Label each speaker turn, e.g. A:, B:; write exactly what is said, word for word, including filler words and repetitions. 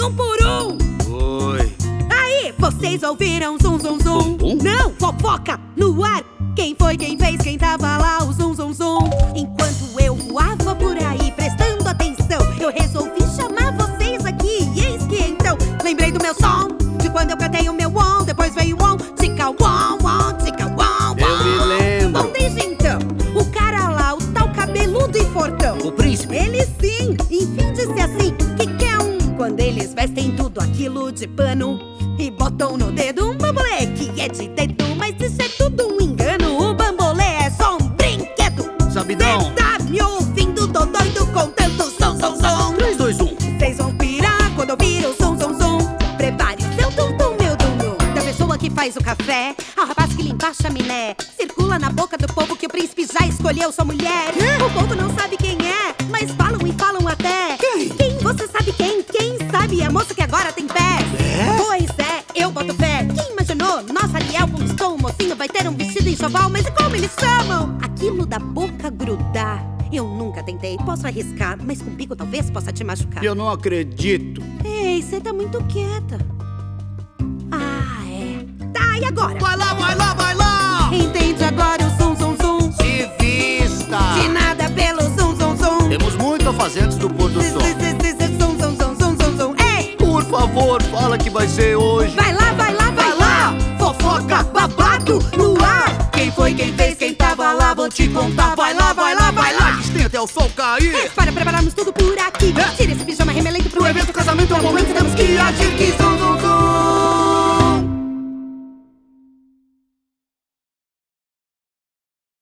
A: um por um.
B: Oi.
A: Aí, vocês ouviram zum zum zum?
B: Bum, bum?
A: Não, fofoca no ar. Quem foi, quem fez, quem tava lá, o zum zum zum. Enquanto eu voava por aí prestando atenção, eu resolvi chamar vocês aqui. E eis que então lembrei do meu som, de quando eu cantei o meu on. Depois veio o on, tica on, on, tica on, on.
B: Eu me lembro.
A: Bom, desde então, o cara lá, o tal cabeludo e fortão,
B: O príncipe.
A: ele sim, enfim disse assim, que quer um. Quando eles vestem tudo aquilo de pano e botam no dedo um bambolê que é de dedo, mas isso é tudo um engano. O bambolê é só um brinquedo.
B: Sabidão.
A: Cê tá me ouvindo, tô doido com tanto som, som, som.
B: três, dois, um.
A: Vocês vão pirar quando ouvir o som, som, som. Prepare seu tum-tum, meu dum-dum. Da pessoa que faz o café ao rapaz que limpa a chaminé. Circula na boca do povo que o príncipe já escolheu sua mulher. O povo não sabe quem é, mas falam e falam até.
B: Quem?
A: Quem? Você sabe quem? Quem sabe? A moça que agora tem pés.
B: É?
A: Pois é, eu boto fé. Quem imaginou? Nossa, Ariel conquistou um mocinho, vai ter um vestido enxoval. Mas e como eles chamam? Aquilo da boca grudar. Eu nunca tentei, posso arriscar, mas com bico talvez possa te machucar.
B: Eu não acredito.
A: Ei, você tá muito quieta. Ah, é. Tá, e agora?
B: Vai lá, vai lá, vai lá.
A: Entende agora o zum, zum, zum?
B: Se vista.
A: De nada pelo zum, zum, zum.
B: Temos muito a fazer antes do pôr do sol.
A: Z, z, z, z, zum, zum, zum, zum, zum, zum. Ei!
B: Por favor, fala que vai ser hoje.
A: Vai lá, vai lá, vai lá! Fofoca, babado, no ar! Quem foi, quem fez, quem tava lá, vou te contar. Vai lá, vai lá, vai lá!
B: Tem até o sol cair.
A: Para prepararmos tudo por aqui.
B: É.
A: Tira esse pijama remelento pro
B: Pro evento casamento é o momento, temos que agir. Que